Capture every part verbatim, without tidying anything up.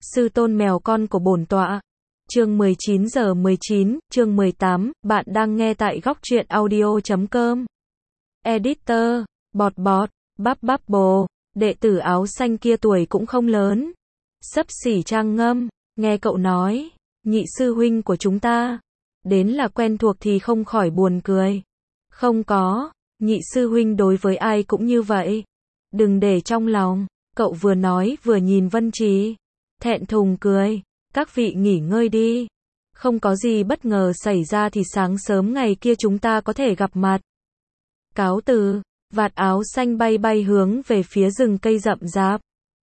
Sư tôn mèo con của bổn tọa. Chương mười chín giờ mười chín, chương mười tám, bạn đang nghe tại góc truyện audio chấm com. Editor, bọt bọt, bắp bắp bồ, đệ tử áo xanh kia tuổi cũng không lớn. Xấp xỉ Trang Ngâm, nghe cậu nói, nhị sư huynh của chúng ta, đến là quen thuộc thì không khỏi buồn cười. Không có, nhị sư huynh đối với ai cũng như vậy. Đừng để trong lòng, cậu vừa nói vừa nhìn Vân Trì. Thẹn thùng cười, các vị nghỉ ngơi đi. Không có gì bất ngờ xảy ra thì sáng sớm ngày kia chúng ta có thể gặp mặt. Cáo từ, vạt áo xanh bay bay hướng về phía rừng cây rậm rạp.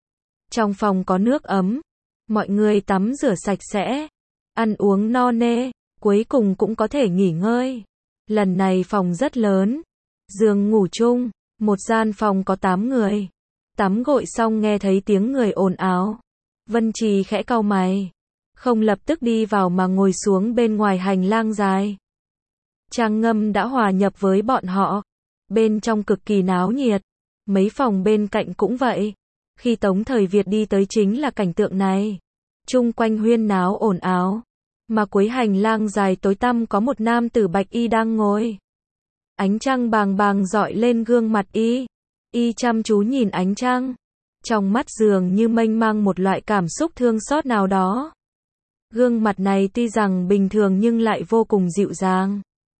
Trong phòng có nước ấm, mọi người tắm rửa sạch sẽ, ăn uống no nê, cuối cùng cũng có thể nghỉ ngơi. Lần này phòng rất lớn, giường ngủ chung, một gian phòng có tám người. Tắm gội xong nghe thấy tiếng người ồn ào. Vân Trì khẽ cau mày, không lập tức đi vào mà ngồi xuống bên ngoài hành lang dài. Trang Ngâm đã hòa nhập với bọn họ, bên trong cực kỳ náo nhiệt, mấy phòng bên cạnh cũng vậy. Khi Tống Thời Việt đi tới chính là cảnh tượng này, chung quanh huyên náo ồn ào, mà cuối hành lang dài tối tăm có một nam tử bạch y đang ngồi. Ánh trăng bàng bàng rọi lên gương mặt y, y chăm chú nhìn ánh trăng. Trong mắt dường như mênh mang một loại cảm xúc thương xót nào đó. Gương mặt này tuy rằng bình thường nhưng lại vô cùng dịu dàng.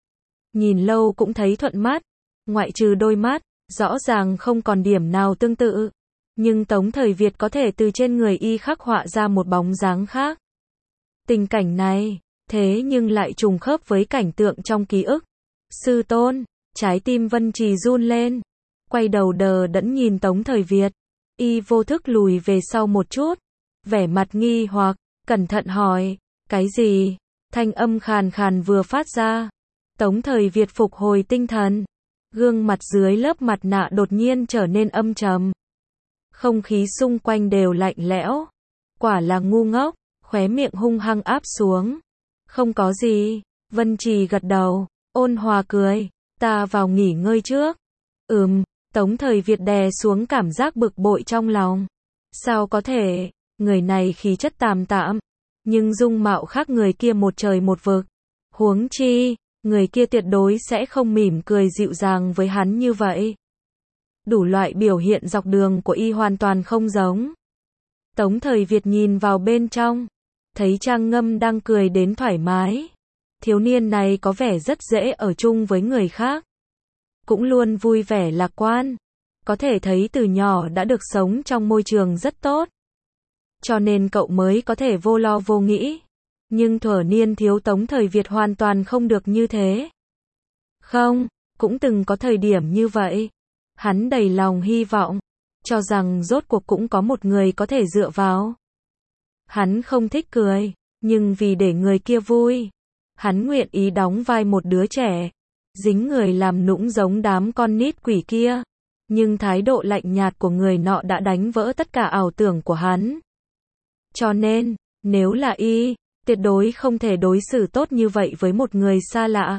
Nhìn lâu cũng thấy thuận mắt, ngoại trừ đôi mắt, rõ ràng không còn điểm nào tương tự. Nhưng Tống Thời Việt có thể từ trên người y khắc họa ra một bóng dáng khác. Tình cảnh này, thế nhưng lại trùng khớp với cảnh tượng trong ký ức. Sư tôn, trái tim Vân Trì run lên, quay đầu đờ đẫn nhìn Tống Thời Việt. Y vô thức lùi về sau một chút, vẻ mặt nghi hoặc, cẩn thận hỏi, cái gì? Thanh âm khàn khàn vừa phát ra. Tống Thời Việt phục hồi tinh thần, gương mặt dưới lớp mặt nạ đột nhiên trở nên âm trầm. Không khí xung quanh đều lạnh lẽo, quả là ngu ngốc, khóe miệng hung hăng áp xuống. Không có gì, Vân Trì gật đầu, ôn hòa cười, ta vào nghỉ ngơi trước. Ừm. Tống Thời Việt đè xuống cảm giác bực bội trong lòng. Sao có thể, người này khí chất tạm tạm, nhưng dung mạo khác người kia một trời một vực. Huống chi, người kia tuyệt đối sẽ không mỉm cười dịu dàng với hắn như vậy. Đủ loại biểu hiện dọc đường của y hoàn toàn không giống. Tống Thời Việt nhìn vào bên trong, thấy Trang Ngâm đang cười đến thoải mái. Thiếu niên này có vẻ rất dễ ở chung với người khác. Cũng luôn vui vẻ lạc quan, có thể thấy từ nhỏ đã được sống trong môi trường rất tốt. Cho nên cậu mới có thể vô lo vô nghĩ. Nhưng thuở niên thiếu Tống Thời Việt hoàn toàn không được như thế. Không, cũng từng có thời điểm như vậy. Hắn đầy lòng hy vọng, cho rằng rốt cuộc cũng có một người có thể dựa vào. Hắn không thích cười, nhưng vì để người kia vui, hắn nguyện ý đóng vai một đứa trẻ. Dính người làm nũng giống đám con nít quỷ kia. Nhưng thái độ lạnh nhạt của người nọ đã đánh vỡ tất cả ảo tưởng của hắn. Cho nên, nếu là y, tuyệt đối không thể đối xử tốt như vậy với một người xa lạ.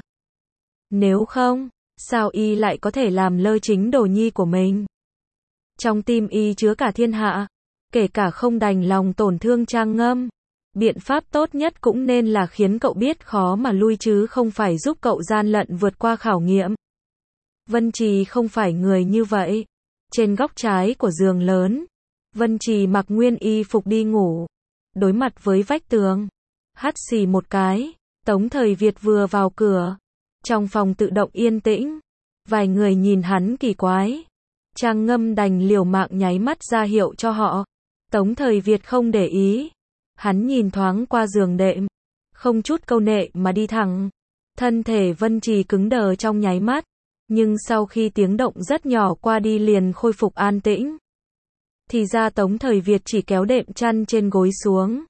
Nếu không, sao y lại có thể làm lơ chính đồ nhi của mình? Trong tim y chứa cả thiên hạ, kể cả không đành lòng tổn thương Trang Ngâm. Biện pháp tốt nhất cũng nên là khiến cậu biết khó mà lui chứ không phải giúp cậu gian lận vượt qua khảo nghiệm. Vân Trì không phải người như vậy. Trên góc trái của giường lớn, Vân Trì mặc nguyên y phục đi ngủ, đối mặt với vách tường, hắt xì một cái. Tống Thời Việt vừa vào cửa, trong phòng tự động yên tĩnh. Vài người nhìn hắn kỳ quái. Trang Ngâm đành liều mạng nháy mắt ra hiệu cho họ. Tống Thời Việt không để ý. Hắn nhìn thoáng qua giường đệm, không chút câu nệ mà đi thẳng. Thân thể Vân Trì cứng đờ trong nháy mắt, nhưng sau khi tiếng động rất nhỏ qua đi liền khôi phục an tĩnh. Thì ra Tống Thời Việt chỉ kéo đệm chăn trên gối xuống,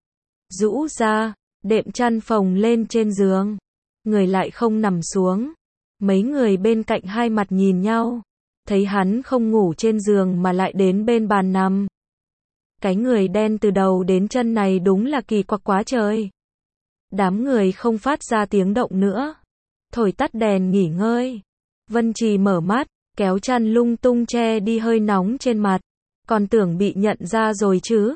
rũ ra, đệm chăn phồng lên trên giường, người lại không nằm xuống. Mấy người bên cạnh hai mặt nhìn nhau, thấy hắn không ngủ trên giường mà lại đến bên bàn nằm. Cái người đen từ đầu đến chân này đúng là kỳ quặc quá trời. Đám người không phát ra tiếng động nữa, thổi tắt đèn nghỉ ngơi. Vân Trì mở mắt, kéo chăn lung tung che đi hơi nóng trên mặt. Còn tưởng bị nhận ra rồi chứ.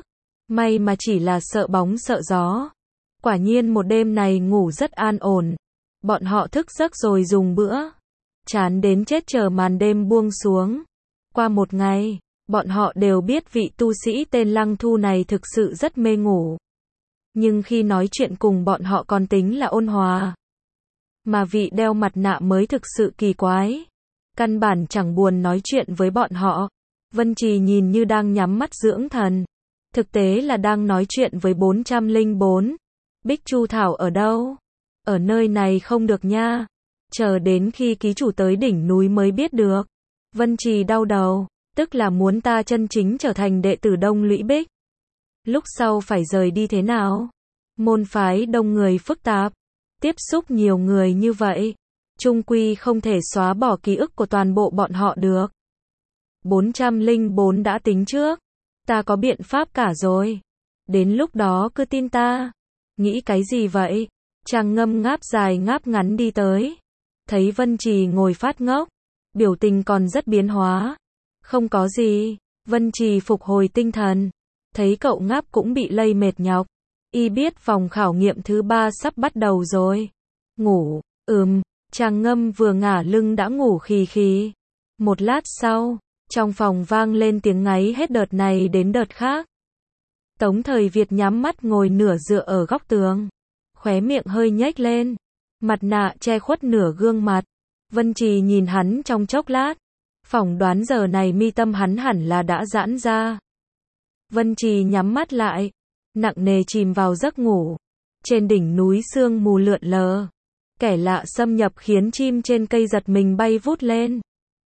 May mà chỉ là sợ bóng sợ gió. Quả nhiên một đêm này ngủ rất an ổn. Bọn họ thức giấc rồi dùng bữa. Chán đến chết chờ màn đêm buông xuống. Qua một ngày, bọn họ đều biết vị tu sĩ tên Lăng Thu này thực sự rất mê ngủ. Nhưng khi nói chuyện cùng bọn họ còn tính là ôn hòa. Mà vị đeo mặt nạ mới thực sự kỳ quái. Căn bản chẳng buồn nói chuyện với bọn họ. Vân Trì nhìn như đang nhắm mắt dưỡng thần. Thực tế là đang nói chuyện với bốn trăm lẻ bốn. Bích Chu Thảo ở đâu? Ở nơi này không được nha. Chờ đến khi ký chủ tới đỉnh núi mới biết được. Vân Trì đau đầu. Tức là muốn ta chân chính trở thành đệ tử Đông Lũy Bích. Lúc sau phải rời đi thế nào? Môn phái đông người phức tạp. Tiếp xúc nhiều người như vậy. Chung quy không thể xóa bỏ ký ức của toàn bộ bọn họ được. bốn trăm lẻ bốn đã tính trước. Ta có biện pháp cả rồi. Đến lúc đó cứ tin ta. Nghĩ cái gì vậy? Chàng Ngâm ngáp dài ngáp ngắn đi tới. Thấy Vân Trì ngồi phát ngốc. Biểu tình còn rất biến hóa. Không có gì. Vân Trì phục hồi tinh thần. Thấy cậu ngáp cũng bị lây mệt nhọc. Y biết vòng khảo nghiệm thứ ba sắp bắt đầu rồi. Ngủ. Ừm. Chàng Ngâm vừa ngả lưng đã ngủ khì khì. Một lát sau, trong phòng vang lên tiếng ngáy hết đợt này đến đợt khác. Tống Thời Việt nhắm mắt ngồi nửa dựa ở góc tường. Khóe miệng hơi nhếch lên. Mặt nạ che khuất nửa gương mặt. Vân Trì nhìn hắn trong chốc lát. Phỏng đoán giờ này mi tâm hắn hẳn là đã giãn ra. Vân Trì nhắm mắt lại. Nặng nề chìm vào giấc ngủ. Trên đỉnh núi sương mù lượn lờ. Kẻ lạ xâm nhập khiến chim trên cây giật mình bay vút lên.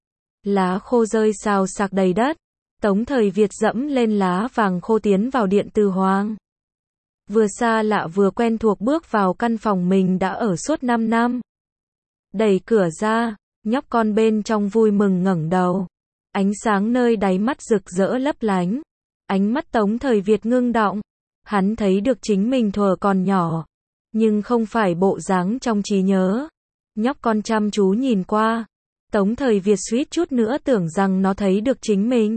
Lá khô rơi xào xạc đầy đất. Tống Thời Việt dẫm lên lá vàng khô tiến vào điện từ hoàng. Vừa xa lạ vừa quen thuộc bước vào căn phòng mình đã ở suốt năm năm. Đẩy cửa ra, nhóc con bên trong vui mừng ngẩng đầu. Ánh sáng nơi đáy mắt rực rỡ lấp lánh. Ánh mắt Tống Thời Việt ngưng động. Hắn thấy được chính mình thuở còn nhỏ. Nhưng không phải bộ dáng trong trí nhớ. Nhóc con chăm chú nhìn qua. Tống Thời Việt suýt chút nữa tưởng rằng nó thấy được chính mình.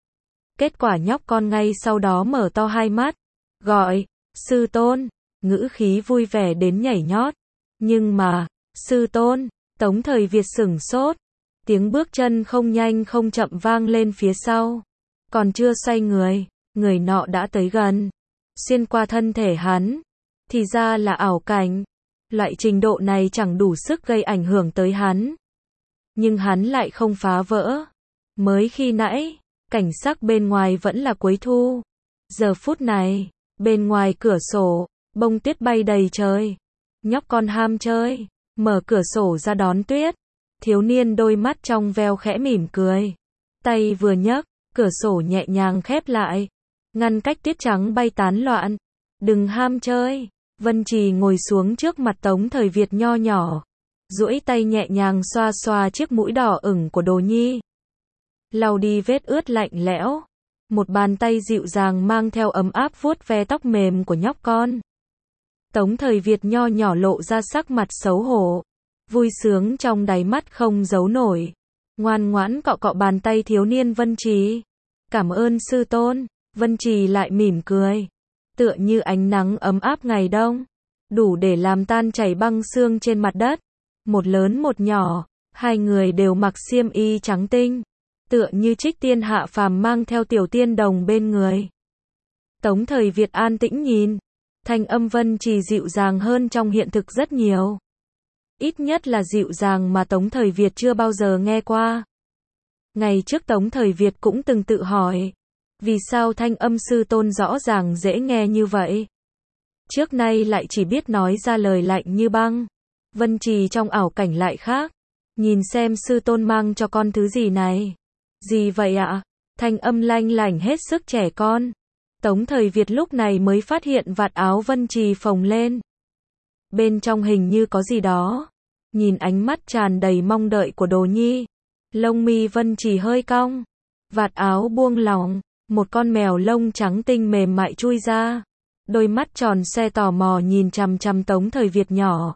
Kết quả nhóc con ngay sau đó mở to hai mắt. Gọi, sư tôn, ngữ khí vui vẻ đến nhảy nhót. Nhưng mà, sư tôn, Tống Thời Việt sửng sốt. Tiếng bước chân không nhanh không chậm vang lên phía sau. Còn chưa xoay người, người nọ đã tới gần. Xuyên qua thân thể hắn. Thì ra là ảo cảnh. Loại trình độ này chẳng đủ sức gây ảnh hưởng tới hắn. Nhưng hắn lại không phá vỡ. Mới khi nãy, cảnh sắc bên ngoài vẫn là cuối thu. Giờ phút này, bên ngoài cửa sổ, bông tuyết bay đầy trời. Nhóc con ham chơi, mở cửa sổ ra đón tuyết. Thiếu niên đôi mắt trong veo khẽ mỉm cười. Tay vừa nhấc, cửa sổ nhẹ nhàng khép lại. Ngăn cách tuyết trắng bay tán loạn. Đừng ham chơi. Vân Trì ngồi xuống trước mặt Tống Thời Việt nho nhỏ. Duỗi tay nhẹ nhàng xoa xoa chiếc mũi đỏ ửng của Đồ Nhi. Lau đi vết ướt lạnh lẽo. Một bàn tay dịu dàng mang theo ấm áp vuốt ve tóc mềm của nhóc con. Tống Thời Việt nho nhỏ lộ ra sắc mặt xấu hổ. Vui sướng trong đáy mắt không giấu nổi. Ngoan ngoãn cọ cọ bàn tay thiếu niên Vân Trì. Cảm ơn sư tôn. Vân Trì lại mỉm cười. Tựa như ánh nắng ấm áp ngày đông. Đủ để làm tan chảy băng xương trên mặt đất. Một lớn một nhỏ. Hai người đều mặc xiêm y trắng tinh. Tựa như trích tiên hạ phàm mang theo tiểu tiên đồng bên người. Tống Thời Việt an tĩnh nhìn. Thanh âm Vân Trì dịu dàng hơn trong hiện thực rất nhiều. Ít nhất là dịu dàng mà Tống Thời Việt chưa bao giờ nghe qua. Ngày trước Tống Thời Việt cũng từng tự hỏi. Vì sao thanh âm sư tôn rõ ràng dễ nghe như vậy? Trước nay lại chỉ biết nói ra lời lạnh như băng. Vân Trì trong ảo cảnh lại khác. Nhìn xem sư tôn mang cho con thứ gì này. Gì vậy ạ? Thanh âm lanh lảnh hết sức trẻ con. Tống Thời Việt lúc này mới phát hiện vạt áo Vân Trì phồng lên. Bên trong hình như có gì đó. Nhìn ánh mắt tràn đầy mong đợi của Đồ Nhi. Lông mi Vân Trì hơi cong. Vạt áo buông lỏng. Một con mèo lông trắng tinh mềm mại chui ra. Đôi mắt tròn xoe tò mò nhìn chằm chằm Tống Thời Việt nhỏ.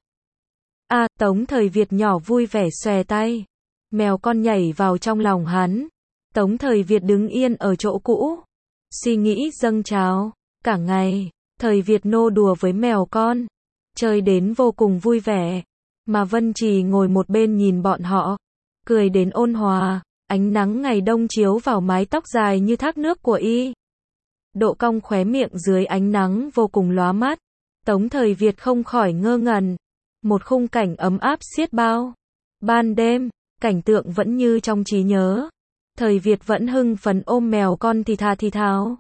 A, à, Tống Thời Việt nhỏ vui vẻ xòe tay. Mèo con nhảy vào trong lòng hắn. Tống Thời Việt đứng yên ở chỗ cũ. Suy nghĩ dâng trào. Cả ngày, thời Việt nô đùa với mèo con, chơi đến vô cùng vui vẻ, mà Vân Trì ngồi một bên nhìn bọn họ, cười đến ôn hòa, ánh nắng ngày đông chiếu vào mái tóc dài như thác nước của y. Độ cong khóe miệng dưới ánh nắng vô cùng lóa mắt, Tống Thời Việt không khỏi ngơ ngẩn, một khung cảnh ấm áp xiết bao. Ban đêm, cảnh tượng vẫn như trong trí nhớ, Thời Việt vẫn hưng phấn ôm mèo con thì thà thì thào.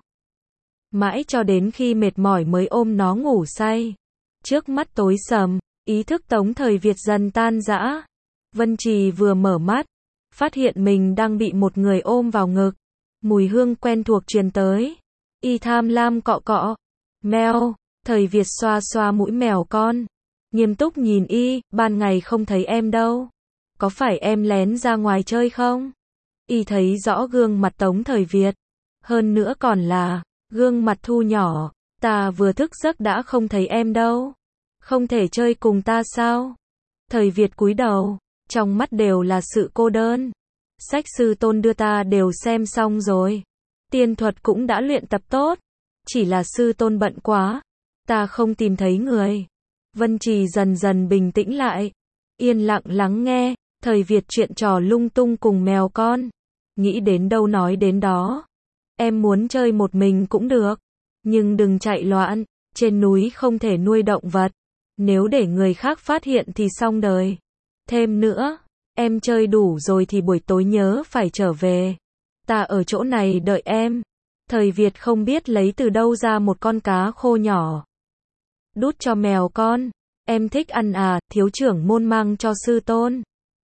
Mãi cho đến khi mệt mỏi mới ôm nó ngủ say. Trước mắt tối sầm, ý thức Tống Thời Việt dần tan rã. Vân Trì vừa mở mắt, phát hiện mình đang bị một người ôm vào ngực. Mùi hương quen thuộc truyền tới. Y tham lam cọ cọ. Mèo, Thời Việt xoa xoa mũi mèo con. Nghiêm túc nhìn y, ban ngày không thấy em đâu. Có phải em lén ra ngoài chơi không? Y thấy rõ gương mặt Tống Thời Việt. Hơn nữa còn là gương mặt thu nhỏ. Ta vừa thức giấc đã không thấy em đâu. Không thể chơi cùng ta sao? Thời Việt cúi đầu, trong mắt đều là sự cô đơn. Sách sư tôn đưa ta đều xem xong rồi. Tiên thuật cũng đã luyện tập tốt. Chỉ là sư tôn bận quá. Ta không tìm thấy người. Vân Trì dần dần bình tĩnh lại. Yên lặng lắng nghe. Thời Việt chuyện trò lung tung cùng mèo con. Nghĩ đến đâu nói đến đó. Em muốn chơi một mình cũng được. Nhưng đừng chạy loạn. Trên núi không thể nuôi động vật. Nếu để người khác phát hiện thì xong đời. Thêm nữa, em chơi đủ rồi thì buổi tối nhớ phải trở về. Ta ở chỗ này đợi em. Thời Việt không biết lấy từ đâu ra một con cá khô nhỏ. Đút cho mèo con. Em thích ăn à, thiếu trưởng môn mang cho sư tôn.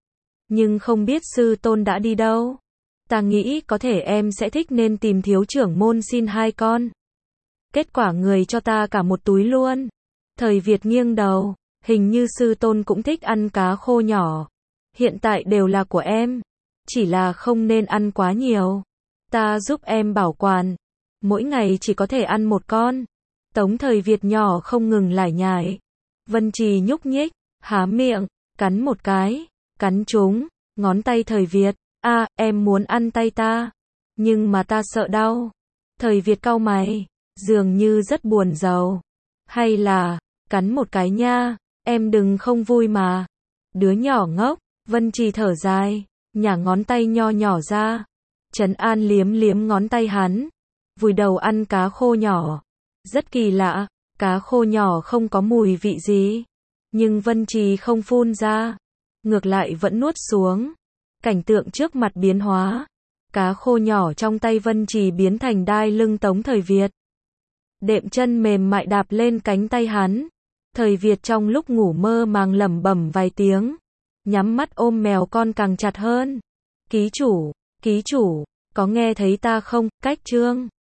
Nhưng không biết sư tôn đã đi đâu. Ta nghĩ có thể em sẽ thích nên tìm thiếu trưởng môn xin hai con. Kết quả người cho ta cả một túi luôn. Thời Việt nghiêng đầu, hình như sư tôn cũng thích ăn cá khô nhỏ. Hiện tại đều là của em. Chỉ là không nên ăn quá nhiều. Ta giúp em bảo quản. Mỗi ngày chỉ có thể ăn một con. Tống Thời Việt nhỏ không ngừng lải nhải. Vân Trì nhúc nhích, há miệng, cắn một cái, cắn trúng ngón tay Thời Việt. A, à, em muốn ăn tay ta. Nhưng mà ta sợ đau. Thời Việt cau mày, dường như rất buồn rầu. Hay là, cắn một cái nha, em đừng không vui mà. Đứa nhỏ ngốc, Vân Trì thở dài, nhả ngón tay nho nhỏ ra. Trấn An liếm liếm ngón tay hắn. Vùi đầu ăn cá khô nhỏ. Rất kỳ lạ, cá khô nhỏ không có mùi vị gì. Nhưng Vân Trì không phun ra. Ngược lại vẫn nuốt xuống. Cảnh tượng trước mặt biến hóa. Cá khô nhỏ trong tay Vân Trì biến thành đai lưng Tống Thời Việt. Đệm chân mềm mại đạp lên cánh tay hắn. Thời Việt trong lúc ngủ mơ màng lẩm bẩm vài tiếng. Nhắm mắt ôm mèo con càng chặt hơn. Ký chủ, ký chủ, có nghe thấy ta không? Cách chương